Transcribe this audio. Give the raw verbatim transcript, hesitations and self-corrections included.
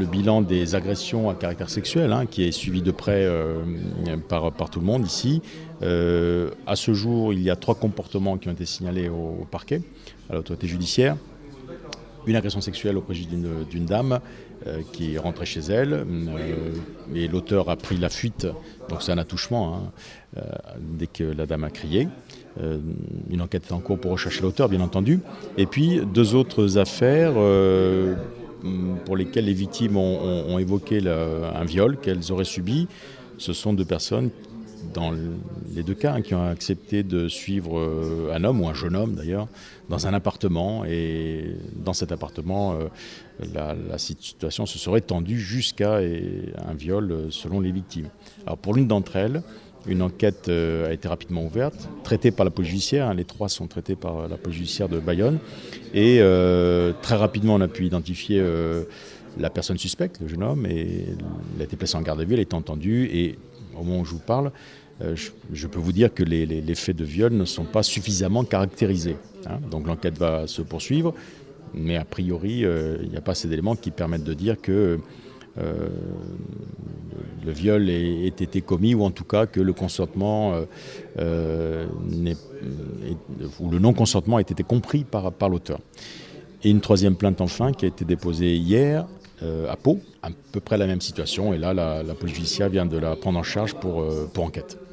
le bilan des agressions à caractère sexuel, hein, qui est suivi de près euh, par, par tout le monde ici. Euh, à ce jour, il y a trois comportements qui ont été signalés au, au parquet, à l'autorité judiciaire. Une agression sexuelle au préjudice d'une, d'une dame euh, qui est rentrée chez elle, euh, et l'auteur a pris la fuite, donc c'est un attouchement, hein, euh, dès que la dame a crié. Euh, une enquête est en cours pour rechercher l'auteur, bien entendu. Et puis deux autres affaires euh, pour lesquelles les victimes ont, ont, ont évoqué le, un viol qu'elles auraient subi. Ce sont deux personnes, dans les deux cas, hein, qui ont accepté de suivre euh, un homme, ou un jeune homme d'ailleurs, dans un appartement. Et dans cet appartement, euh, la, la situation se serait tendue jusqu'à et, un viol euh, selon les victimes. Alors pour l'une d'entre elles, une enquête euh, a été rapidement ouverte, traitée par la police judiciaire. Hein, les trois sont traités par la police judiciaire de Bayonne. Et euh, très rapidement, on a pu identifier euh, la personne suspecte, le jeune homme, et il a été placé en garde à vue, elle a été entendue. Et au moment où je vous parle, euh, je, je peux vous dire que les, les, les faits de viol ne sont pas suffisamment caractérisés. Hein, donc l'enquête va se poursuivre, mais a priori, euh, il n'y a pas assez d'éléments qui permettent de dire que euh, le viol ait été commis, ou en tout cas que le consentement euh, euh, n'est, ou le non-consentement ait été compris par, par l'auteur. Et une troisième plainte enfin qui a été déposée hier euh, à Pau, à peu près la même situation, et là la, la police judiciaire vient de la prendre en charge pour, euh, pour enquête.